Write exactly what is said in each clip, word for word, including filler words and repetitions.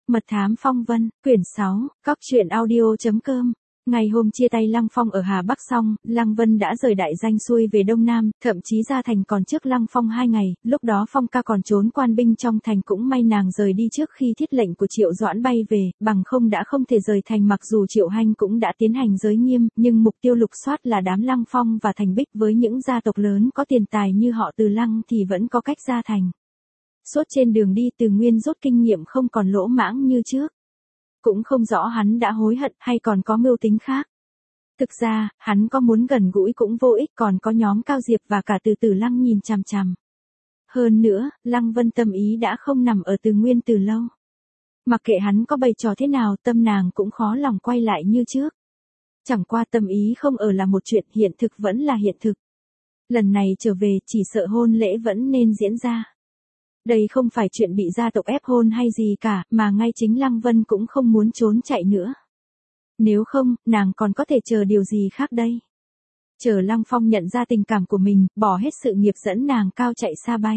Mật thám phong vân, quyển sáu, Cóc truyện audio.com. Ngày hôm chia tay Lăng Phong ở Hà Bắc xong, Lăng Vân đã rời đại danh xuôi về Đông Nam, thậm chí ra thành còn trước Lăng Phong hai ngày, lúc đó Phong ca còn trốn quan binh trong thành, cũng may nàng rời đi trước khi thiết lệnh của Triệu Doãn bay về, bằng không đã không thể rời thành. Mặc dù Triệu Hanh cũng đã tiến hành giới nghiêm, nhưng mục tiêu lục soát là đám Lăng Phong và Thành Bích, với những gia tộc lớn có tiền tài như họ Từ Lăng thì vẫn có cách ra thành. Suốt trên đường đi Từ Nguyên rút kinh nghiệm không còn lỗ mãng như trước. Cũng không rõ hắn đã hối hận hay còn có mưu tính khác. Thực ra, hắn có muốn gần gũi cũng vô ích, còn có nhóm Cao Diệp và cả Từ Tử Lăng nhìn chằm chằm. Hơn nữa, Lăng Vân tâm ý đã không nằm ở Từ Nguyên từ lâu. Mặc kệ hắn có bày trò thế nào, tâm nàng cũng khó lòng quay lại như trước. Chẳng qua tâm ý không ở là một chuyện, hiện thực vẫn là hiện thực. Lần này trở về chỉ sợ hôn lễ vẫn nên diễn ra. Đây không phải chuyện bị gia tộc ép hôn hay gì cả, mà ngay chính Lăng Vân cũng không muốn trốn chạy nữa. Nếu không, nàng còn có thể chờ điều gì khác đây? Chờ Lăng Phong nhận ra tình cảm của mình, bỏ hết sự nghiệp dẫn nàng cao chạy xa bay.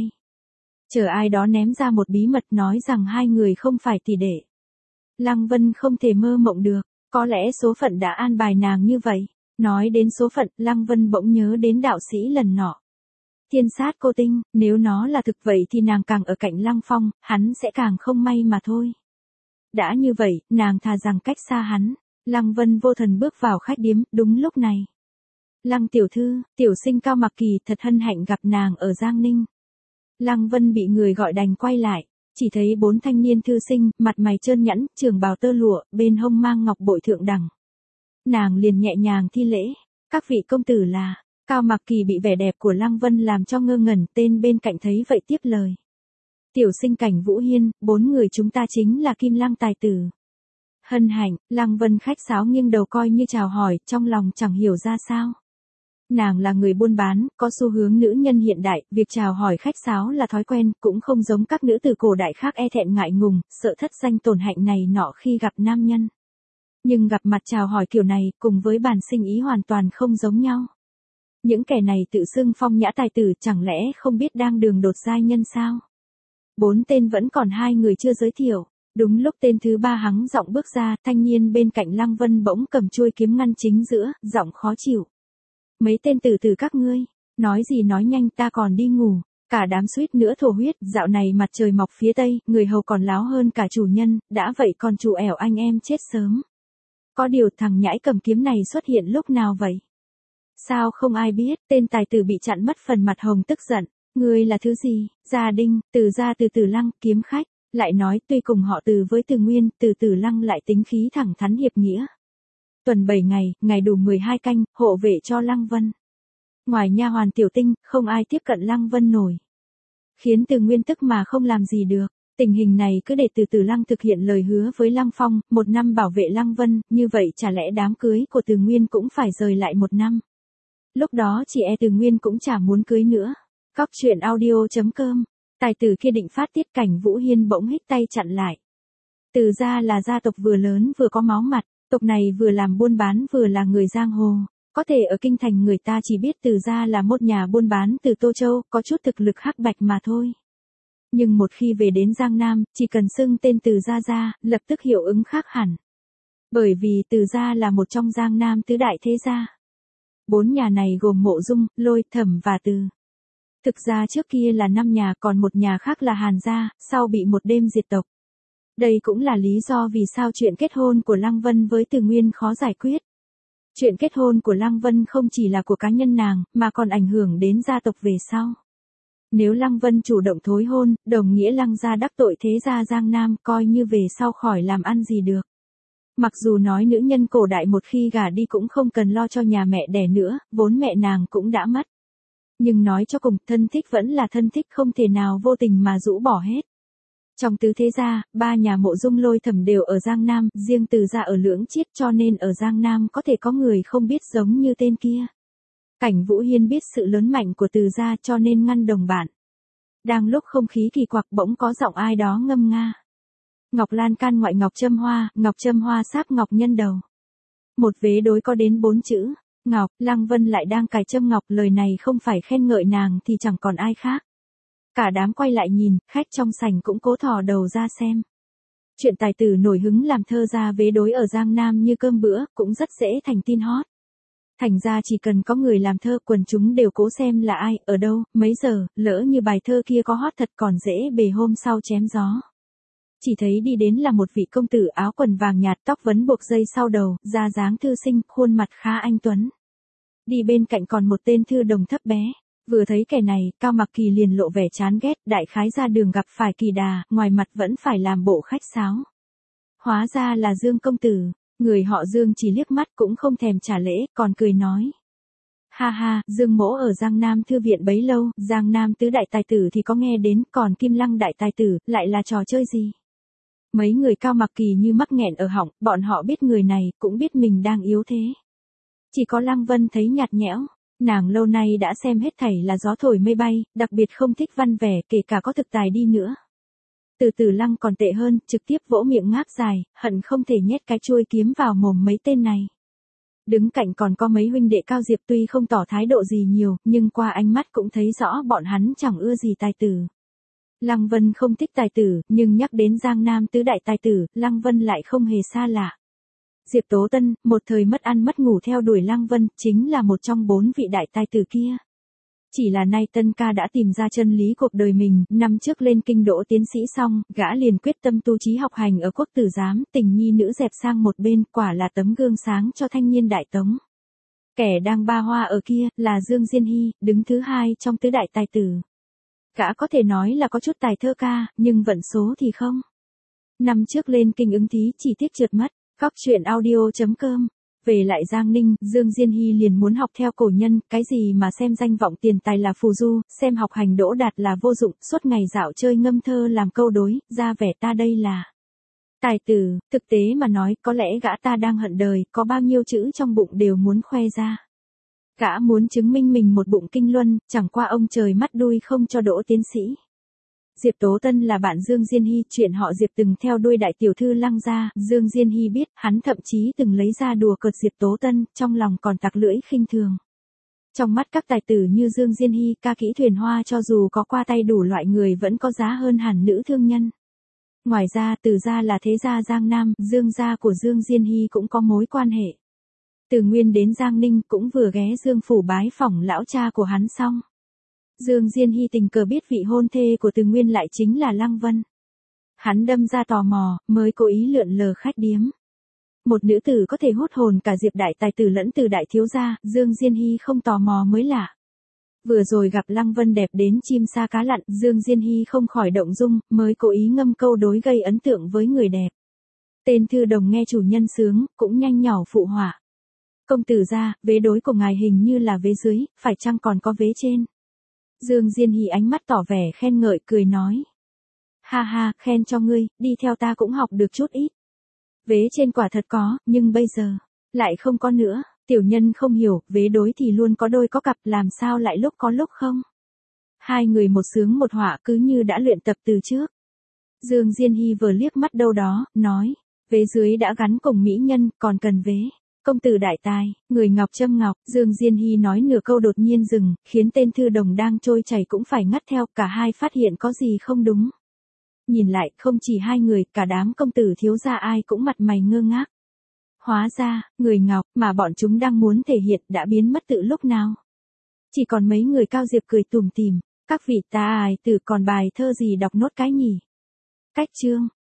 Chờ ai đó ném ra một bí mật nói rằng hai người không phải tỷ đệ. Lăng Vân không thể mơ mộng được, có lẽ số phận đã an bài nàng như vậy. Nói đến số phận, Lăng Vân bỗng nhớ đến đạo sĩ lần nọ. Thiên sát cô tinh, nếu nó là thực vậy thì nàng càng ở cạnh Lăng Phong, hắn sẽ càng không may mà thôi. Đã như vậy, nàng thà rằng cách xa hắn. Lăng Vân vô thần bước vào khách điếm, đúng lúc này. Lăng tiểu thư, tiểu sinh Cao Mặc Kỳ thật hân hạnh gặp nàng ở Giang Ninh. Lăng Vân bị người gọi đành quay lại, chỉ thấy bốn thanh niên thư sinh, mặt mày trơn nhẵn, trường bào tơ lụa, bên hông mang ngọc bội thượng đẳng. Nàng liền nhẹ nhàng thi lễ, các vị công tử là... Cao Mặc Kỳ bị vẻ đẹp của Lăng Vân làm cho ngơ ngẩn, tên bên cạnh thấy vậy tiếp lời. Tiểu sinh Cảnh Vũ Hiên, bốn người chúng ta chính là Kim Lăng tài tử. Hân hạnh, Lăng Vân khách sáo nghiêng đầu coi như chào hỏi, trong lòng chẳng hiểu ra sao. Nàng là người buôn bán, có xu hướng nữ nhân hiện đại, việc chào hỏi khách sáo là thói quen, cũng không giống các nữ tử cổ đại khác e thẹn ngại ngùng, sợ thất danh tổn hạnh này nọ khi gặp nam nhân. Nhưng gặp mặt chào hỏi kiểu này, cùng với bản sinh ý hoàn toàn không giống nhau. Những kẻ này tự xưng phong nhã tài tử, chẳng lẽ không biết đang đường đột giai nhân sao? Bốn tên vẫn còn hai người chưa giới thiệu. Đúng lúc tên thứ ba hắng giọng bước ra, thanh niên bên cạnh Lăng Vân bỗng cầm chuôi kiếm ngăn chính giữa, giọng khó chịu. Mấy tên tử tử các ngươi, nói gì nói nhanh, ta còn đi ngủ. Cả đám suýt nữa thổ huyết, dạo này mặt trời mọc phía tây, người hầu còn láo hơn cả chủ nhân, đã vậy còn chủ ẻo anh em chết sớm. Có điều thằng nhãi cầm kiếm này xuất hiện lúc nào vậy? Sao không ai biết, tên tài tử bị chặn mất phần mặt hồng tức giận. Ngươi là thứ gì? Gia Đinh, Từ gia Từ Tử Lăng, kiếm khách. Lại nói tuy cùng họ Từ với Từ Nguyên, Từ Tử Lăng lại tính khí thẳng thắn hiệp nghĩa. Tuần bảy ngày, ngày đủ mười hai canh, hộ vệ cho Lăng Vân. Ngoài nha hoàn tiểu tinh, không ai tiếp cận Lăng Vân nổi. Khiến Từ Nguyên tức mà không làm gì được. Tình hình này cứ để Từ Tử Lăng thực hiện lời hứa với Lăng Phong, một năm bảo vệ Lăng Vân, như vậy chả lẽ đám cưới của Từ Nguyên cũng phải rời lại một năm. Lúc đó chị e Từ Nguyên cũng chả muốn cưới nữa. Cóc truyện audio.com. Tài tử kia định phát tiết, Cảnh Vũ Hiên bỗng hít tay chặn lại. Từ gia là gia tộc vừa lớn vừa có máu mặt, tộc này vừa làm buôn bán vừa là người giang hồ. Có thể ở kinh thành người ta chỉ biết Từ gia là một nhà buôn bán từ Tô Châu, có chút thực lực hắc bạch mà thôi. Nhưng một khi về đến Giang Nam, chỉ cần xưng tên Từ gia ra, lập tức hiệu ứng khác hẳn. Bởi vì Từ gia là một trong Giang Nam tứ đại thế gia. Bốn nhà này gồm Mộ Dung, Lôi, Thẩm và Từ. Thực ra trước kia là năm nhà, còn một nhà khác là Hàn gia, sau bị một đêm diệt tộc. Đây cũng là lý do vì sao chuyện kết hôn của Lăng Vân với Từ Nguyên khó giải quyết. Chuyện kết hôn của Lăng Vân không chỉ là của cá nhân nàng, mà còn ảnh hưởng đến gia tộc về sau. Nếu Lăng Vân chủ động thối hôn, đồng nghĩa Lăng gia đắc tội thế gia Giang Nam, coi như về sau khỏi làm ăn gì được. Mặc dù nói nữ nhân cổ đại một khi gả đi cũng không cần lo cho nhà mẹ đẻ nữa, vốn mẹ nàng cũng đã mất. Nhưng nói cho cùng, thân thích vẫn là thân thích, không thể nào vô tình mà rũ bỏ hết. Trong tứ thế gia, ba nhà Mộ Dung Lôi Thẩm đều ở Giang Nam, riêng Từ gia ở Lưỡng Chiết, cho nên ở Giang Nam có thể có người không biết giống như tên kia. Cảnh Vũ Hiên biết sự lớn mạnh của Từ gia cho nên ngăn đồng bạn. Đang lúc không khí kỳ quặc bỗng có giọng ai đó ngâm nga. Ngọc lan can ngoại ngọc châm hoa, ngọc châm hoa sáp ngọc nhân đầu. Một vế đối có đến bốn chữ, ngọc. Lăng Vân lại đang cài châm ngọc, lời này không phải khen ngợi nàng thì chẳng còn ai khác. Cả đám quay lại nhìn, khách trong sảnh cũng cố thò đầu ra xem. Chuyện tài tử nổi hứng làm thơ ra vế đối ở Giang Nam như cơm bữa, cũng rất dễ thành tin hot. Thành ra chỉ cần có người làm thơ, quần chúng đều cố xem là ai, ở đâu, mấy giờ, lỡ như bài thơ kia có hot thật còn dễ bề hôm sau chém gió. Chỉ thấy đi đến là một vị công tử áo quần vàng nhạt, tóc vấn buộc dây sau đầu, da dáng thư sinh, khuôn mặt khá anh tuấn. Đi bên cạnh còn một tên thư đồng thấp bé. Vừa thấy kẻ này, Cao Mặc Kỳ liền lộ vẻ chán ghét, đại khái ra đường gặp phải Kỳ Đà, ngoài mặt vẫn phải làm bộ khách sáo. Hóa ra là Dương công tử, người họ Dương chỉ liếc mắt cũng không thèm trả lễ, còn cười nói. Ha ha, Dương mỗ ở Giang Nam thư viện bấy lâu, Giang Nam tứ đại tài tử thì có nghe đến, còn Kim Lăng đại tài tử, lại là trò chơi gì? Mấy người Cao Mặc Kỳ như mắc nghẹn ở họng, bọn họ biết người này, cũng biết mình đang yếu thế. Chỉ có Lăng Vân thấy nhạt nhẽo. Nàng lâu nay đã xem hết thảy là gió thổi mây bay, đặc biệt không thích văn vẻ, kể cả có thực tài đi nữa. Từ từ Lăng còn tệ hơn, trực tiếp vỗ miệng ngáp dài, hận không thể nhét cái chuôi kiếm vào mồm mấy tên này. Đứng cạnh còn có mấy huynh đệ Cao Diệp, tuy không tỏ thái độ gì nhiều, nhưng qua ánh mắt cũng thấy rõ bọn hắn chẳng ưa gì tài tử. Lăng Vân không thích tài tử, nhưng nhắc đến Giang Nam tứ đại tài tử, Lăng Vân lại không hề xa lạ. Diệp Tố Tân, một thời mất ăn mất ngủ theo đuổi Lăng Vân, chính là một trong bốn vị đại tài tử kia. Chỉ là nay Tân ca đã tìm ra chân lý cuộc đời mình, năm trước lên kinh đỗ tiến sĩ xong, gã liền quyết tâm tu chí học hành ở quốc tử giám, tình nhi nữ dẹp sang một bên, quả là tấm gương sáng cho thanh niên đại tống. Kẻ đang ba hoa ở kia, là Dương Diên Hy, đứng thứ hai trong tứ đại tài tử. Gã có thể nói là có chút tài thơ ca, nhưng vận số thì không. Năm trước lên kinh ứng thí chỉ tiếc trượt mất. Góc truyện audio chấm com. Về lại Giang Ninh, Dương Diên Hy liền muốn học theo cổ nhân, cái gì mà xem danh vọng tiền tài là phù du, xem học hành đỗ đạt là vô dụng, suốt ngày dạo chơi ngâm thơ làm câu đối, ra vẻ ta đây là tài tử, thực tế mà nói, có lẽ gã ta đang hận đời, có bao nhiêu chữ trong bụng đều muốn khoe ra. Gã muốn chứng minh mình một bụng kinh luân, chẳng qua ông trời mắt đuôi không cho đỗ tiến sĩ. Diệp Tố Tân là bạn Dương Diên Hy, chuyện họ Diệp từng theo đuôi đại tiểu thư Lăng gia, Dương Diên Hy biết, hắn thậm chí từng lấy ra đùa cợt Diệp Tố Tân, trong lòng còn tặc lưỡi khinh thường. Trong mắt các tài tử như Dương Diên Hy, ca kỹ thuyền hoa cho dù có qua tay đủ loại người vẫn có giá hơn hẳn nữ thương nhân. Ngoài ra, Từ gia là thế gia Giang Nam, Dương gia của Dương Diên Hy cũng có mối quan hệ. Từ Nguyên đến Giang Ninh cũng vừa ghé Dương phủ bái phỏng lão cha của hắn xong. Dương Diên Hy tình cờ biết vị hôn thê của Từ Nguyên lại chính là Lăng Vân. Hắn đâm ra tò mò, mới cố ý lượn lờ khách điếm. Một nữ tử có thể hút hồn cả Diệp đại tài tử lẫn Từ đại thiếu gia, Dương Diên Hy không tò mò mới lạ. Vừa rồi gặp Lăng Vân đẹp đến chim sa cá lặn, Dương Diên Hy không khỏi động dung, mới cố ý ngâm câu đối gây ấn tượng với người đẹp. Tên thư đồng nghe chủ nhân sướng, cũng nhanh nhỏ phụ họa. Công tử gia, vế đối của ngài hình như là vế dưới, phải chăng còn có vế trên? Dương Diên Hy ánh mắt tỏ vẻ khen ngợi, cười nói. Ha ha, khen cho ngươi, đi theo ta cũng học được chút ít. Vế trên quả thật có, nhưng bây giờ, lại không có nữa. Tiểu nhân không hiểu, vế đối thì luôn có đôi có cặp, làm sao lại lúc có lúc không? Hai người một sướng một họa cứ như đã luyện tập từ trước. Dương Diên Hy vừa liếc mắt đâu đó, nói. Vế dưới đã gắn cùng mỹ nhân, còn cần vế. Công tử đại tài, người ngọc châm ngọc, Dương Diên Hy nói nửa câu đột nhiên dừng, khiến tên thư đồng đang trôi chảy cũng phải ngắt theo, cả hai phát hiện có gì không đúng. Nhìn lại, không chỉ hai người, cả đám công tử thiếu gia ai cũng mặt mày ngơ ngác. Hóa ra, người ngọc, mà bọn chúng đang muốn thể hiện đã biến mất từ lúc nào. Chỉ còn mấy người Cao Diệp cười tủm tỉm, các vị ta ai tử còn bài thơ gì đọc nốt cái nhỉ. Cách chương.